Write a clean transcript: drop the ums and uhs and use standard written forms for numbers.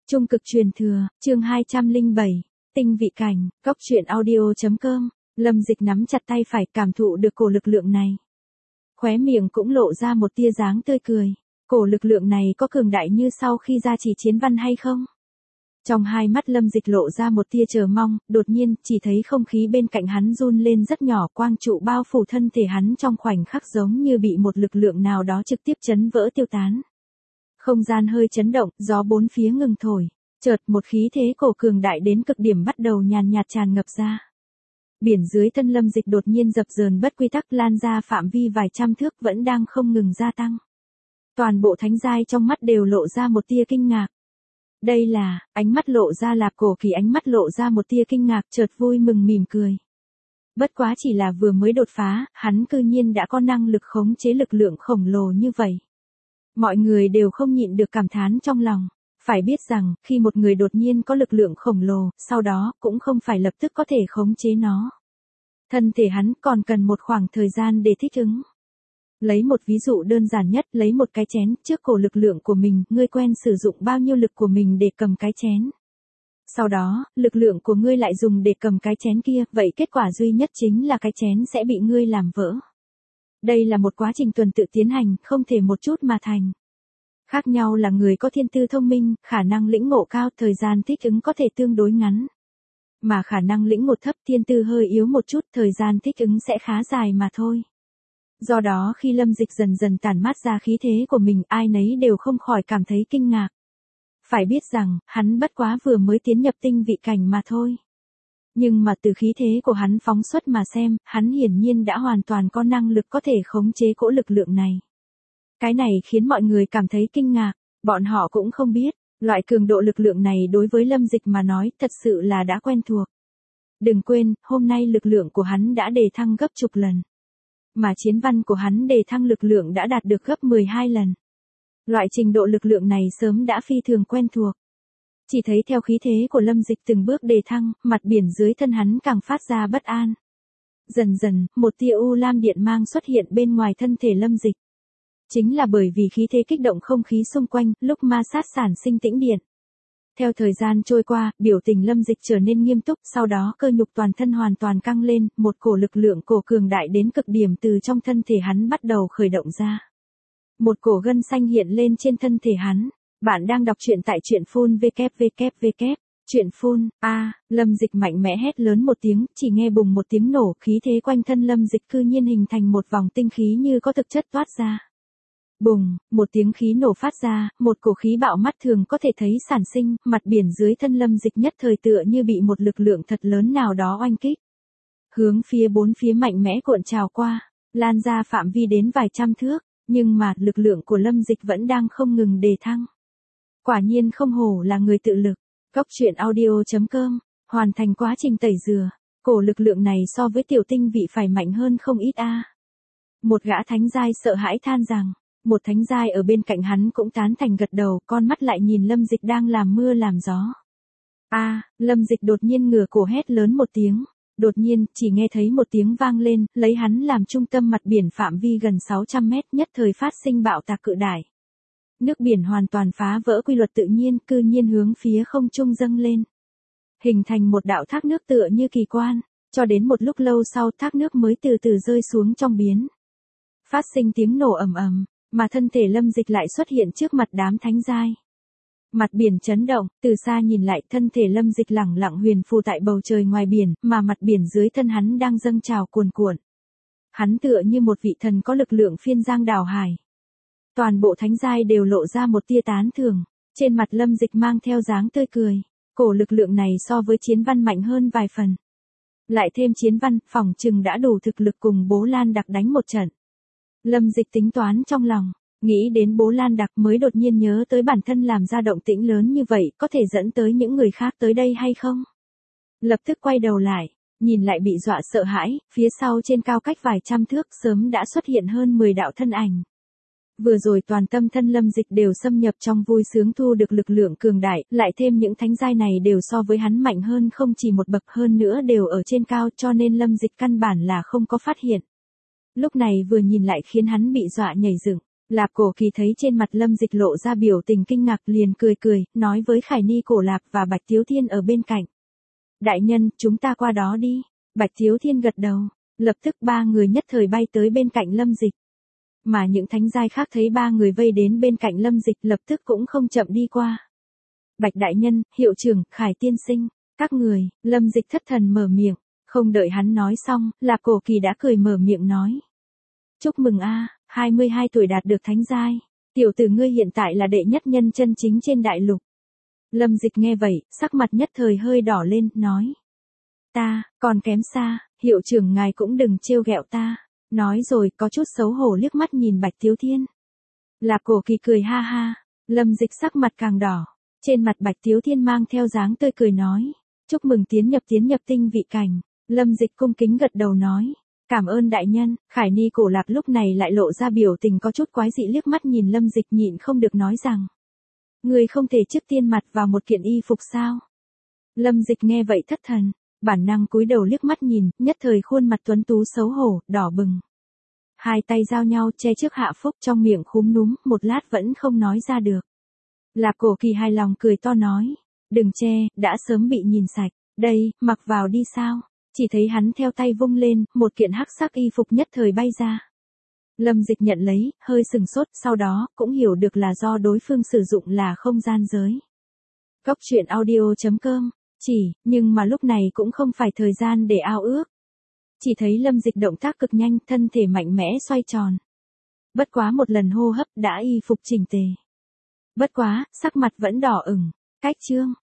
Trung cực truyền thừa, chương 207, tinh vị cảnh, góc truyện audio.com, Lâm Dịch nắm chặt tay phải cảm thụ được cổ lực lượng này. Khóe miệng cũng lộ ra một tia dáng tươi cười, cổ lực lượng này có cường đại như sau khi ra chỉ chiến văn hay không? Trong hai mắt Lâm Dịch lộ ra một tia chờ mong, đột nhiên, chỉ thấy không khí bên cạnh hắn run lên rất nhỏ, quang trụ bao phủ thân thể hắn trong khoảnh khắc giống như bị một lực lượng nào đó trực tiếp chấn vỡ tiêu tán. Không gian hơi chấn động, gió bốn phía ngừng thổi, chợt một khí thế cổ cường đại đến cực điểm bắt đầu nhàn nhạt tràn ngập ra. Biển dưới thân Lâm Dịch đột nhiên dập dờn bất quy tắc lan ra phạm vi vài trăm thước vẫn đang không ngừng gia tăng. Toàn bộ thánh giai trong mắt đều lộ ra một tia kinh ngạc. Đây là, ánh mắt lộ ra Lạp Cổ Kỳ ánh mắt lộ ra một tia kinh ngạc chợt vui mừng mỉm cười. Bất quá chỉ là vừa mới đột phá, hắn cư nhiên đã có năng lực khống chế lực lượng khổng lồ như vậy. Mọi người đều không nhịn được cảm thán trong lòng. Phải biết rằng, khi một người đột nhiên có lực lượng khổng lồ, sau đó, cũng không phải lập tức có thể khống chế nó. Thân thể hắn còn cần một khoảng thời gian để thích ứng. Lấy một ví dụ đơn giản nhất, lấy một cái chén, trước cổ lực lượng của mình, ngươi quen sử dụng bao nhiêu lực của mình để cầm cái chén. Sau đó, lực lượng của ngươi lại dùng để cầm cái chén kia, vậy kết quả duy nhất chính là cái chén sẽ bị ngươi làm vỡ. Đây là một quá trình tuần tự tiến hành, không thể một chút mà thành. Khác nhau là người có thiên tư thông minh, khả năng lĩnh ngộ cao, thời gian thích ứng có thể tương đối ngắn. Mà khả năng lĩnh ngộ thấp, thiên tư hơi yếu một chút, thời gian thích ứng sẽ khá dài mà thôi. Do đó khi Lâm Dịch dần dần tản mát ra khí thế của mình, ai nấy đều không khỏi cảm thấy kinh ngạc. Phải biết rằng, hắn bất quá vừa mới tiến nhập tinh vị cảnh mà thôi. Nhưng mà từ khí thế của hắn phóng xuất mà xem, hắn hiển nhiên đã hoàn toàn có năng lực có thể khống chế cỗ lực lượng này. Cái này khiến mọi người cảm thấy kinh ngạc, bọn họ cũng không biết, loại cường độ lực lượng này đối với Lâm Dịch mà nói thật sự là đã quen thuộc. Đừng quên, hôm nay lực lượng của hắn đã đề thăng gấp chục lần. Mà chiến văn của hắn đề thăng lực lượng đã đạt được gấp 12 lần. Loại trình độ lực lượng này sớm đã phi thường quen thuộc. Chỉ thấy theo khí thế của Lâm Dịch từng bước đề thăng, mặt biển dưới thân hắn càng phát ra bất an. Dần dần, một tia u lam điện mang xuất hiện bên ngoài thân thể Lâm Dịch. Chính là bởi vì khí thế kích động không khí xung quanh, lúc ma sát sản sinh tĩnh điện. Theo thời gian trôi qua, biểu tình Lâm Dịch trở nên nghiêm túc, sau đó cơ nhục toàn thân hoàn toàn căng lên, một cổ lực lượng cổ cường đại đến cực điểm từ trong thân thể hắn bắt đầu khởi động ra. Một cổ gân xanh hiện lên trên thân thể hắn. Bạn đang đọc truyện tại truyện phun www. Truyện phun, Lâm Dịch mạnh mẽ hét lớn một tiếng, chỉ nghe bùng một tiếng nổ, khí thế quanh thân Lâm Dịch cư nhiên hình thành một vòng tinh khí như có thực chất toát ra. Bùng, một tiếng khí nổ phát ra, một cổ khí bạo mắt thường có thể thấy sản sinh, mặt biển dưới thân Lâm Dịch nhất thời tựa như bị một lực lượng thật lớn nào đó oanh kích. Hướng phía bốn phía mạnh mẽ cuộn trào qua, lan ra phạm vi đến vài trăm thước, nhưng mà lực lượng của Lâm Dịch vẫn đang không ngừng đề thăng. Quả nhiên không hổ là người tự lực. Góc truyện audio.com, hoàn thành quá trình tẩy rửa, cổ lực lượng này so với tiểu tinh vị phải mạnh hơn không ít Một gã thánh giai sợ hãi than rằng, một thánh giai ở bên cạnh hắn cũng tán thành gật đầu, con mắt lại nhìn Lâm Dịch đang làm mưa làm gió. Lâm Dịch đột nhiên ngửa cổ hét lớn một tiếng, đột nhiên, chỉ nghe thấy một tiếng vang lên, lấy hắn làm trung tâm mặt biển phạm vi gần 600 mét nhất thời phát sinh bạo tạc cự đại. Nước biển hoàn toàn phá vỡ quy luật tự nhiên, cư nhiên hướng phía không trung dâng lên. Hình thành một đạo thác nước tựa như kỳ quan, cho đến một lúc lâu sau thác nước mới từ từ rơi xuống trong biển. Phát sinh tiếng nổ ầm ầm, mà thân thể Lâm Dịch lại xuất hiện trước mặt đám thánh giai. Mặt biển chấn động, từ xa nhìn lại thân thể Lâm Dịch lẳng lặng huyền phù tại bầu trời ngoài biển, mà mặt biển dưới thân hắn đang dâng trào cuồn cuộn. Hắn tựa như một vị thần có lực lượng phiên giang đảo hải. Toàn bộ thánh giai đều lộ ra một tia tán thưởng, trên mặt Lâm Dịch mang theo dáng tươi cười, cổ lực lượng này so với chiến văn mạnh hơn vài phần. Lại thêm chiến văn, phỏng chừng đã đủ thực lực cùng Bố Lan Đặc đánh một trận. Lâm Dịch tính toán trong lòng, nghĩ đến Bố Lan Đặc mới đột nhiên nhớ tới bản thân làm ra động tĩnh lớn như vậy, có thể dẫn tới những người khác tới đây hay không? Lập tức quay đầu lại, nhìn lại bị dọa sợ hãi, phía sau trên cao cách vài trăm thước sớm đã xuất hiện hơn 10 đạo thân ảnh. Vừa rồi toàn tâm thân Lâm Dịch đều xâm nhập trong vui sướng thu được lực lượng cường đại, lại thêm những thánh giai này đều so với hắn mạnh hơn không chỉ một bậc, hơn nữa đều ở trên cao, cho nên Lâm Dịch căn bản là không có phát hiện. Lúc này vừa nhìn lại khiến hắn bị dọa nhảy dựng, Lạp Cổ Kỳ thấy trên mặt Lâm Dịch lộ ra biểu tình kinh ngạc liền cười cười, nói với Khải Ni Cổ Lạp và Bạch Tiếu Thiên ở bên cạnh. Đại nhân, chúng ta qua đó đi. Bạch Tiếu Thiên gật đầu, lập tức ba người nhất thời bay tới bên cạnh Lâm Dịch. Mà những thánh giai khác thấy ba người vây đến bên cạnh Lâm Dịch lập tức cũng không chậm đi qua. Bạch đại nhân, hiệu trưởng, Khải tiên sinh, các người, Lâm Dịch thất thần mở miệng, không đợi hắn nói xong, Lạp Cổ Kỳ đã cười mở miệng nói. Chúc mừng a, 22 tuổi đạt được thánh giai, tiểu tử ngươi hiện tại là đệ nhất nhân chân chính trên đại lục. Lâm Dịch nghe vậy, sắc mặt nhất thời hơi đỏ lên, nói. Ta, còn kém xa, hiệu trưởng ngài cũng đừng trêu ghẹo ta. Nói rồi, có chút xấu hổ liếc mắt nhìn Bạch Tiếu Thiên. Lạp Cổ Kỳ cười ha ha, Lâm Dịch sắc mặt càng đỏ. Trên mặt Bạch Tiếu Thiên mang theo dáng tươi cười nói. Chúc mừng tiến nhập tinh vị cảnh. Lâm Dịch cung kính gật đầu nói. Cảm ơn đại nhân. Khải Ni Cổ Lạp lúc này lại lộ ra biểu tình có chút quái dị liếc mắt nhìn Lâm Dịch nhịn không được nói rằng. Người không thể trước tiên mặt vào một kiện y phục sao? Lâm Dịch nghe vậy thất thần, bản năng cúi đầu liếc mắt nhìn, nhất thời khuôn mặt tuấn tú xấu hổ, đỏ bừng. Hai tay giao nhau che trước hạ phúc trong miệng khúm núm, một lát vẫn không nói ra được. Lạp Cổ Kỳ hài lòng cười to nói, đừng che, đã sớm bị nhìn sạch, đây, mặc vào đi sao? Chỉ thấy hắn theo tay vung lên, một kiện hắc sắc y phục nhất thời bay ra. Lâm Dịch nhận lấy, hơi sừng sốt, sau đó, cũng hiểu được là do đối phương sử dụng là không gian giới. Cốc truyện audio.com, nhưng mà lúc này cũng không phải thời gian để ao ước. Chỉ thấy Lâm Dịch động tác cực nhanh, thân thể mạnh mẽ xoay tròn. Bất quá một lần hô hấp đã y phục chỉnh tề. Bất quá, sắc mặt vẫn đỏ ửng, cách chương.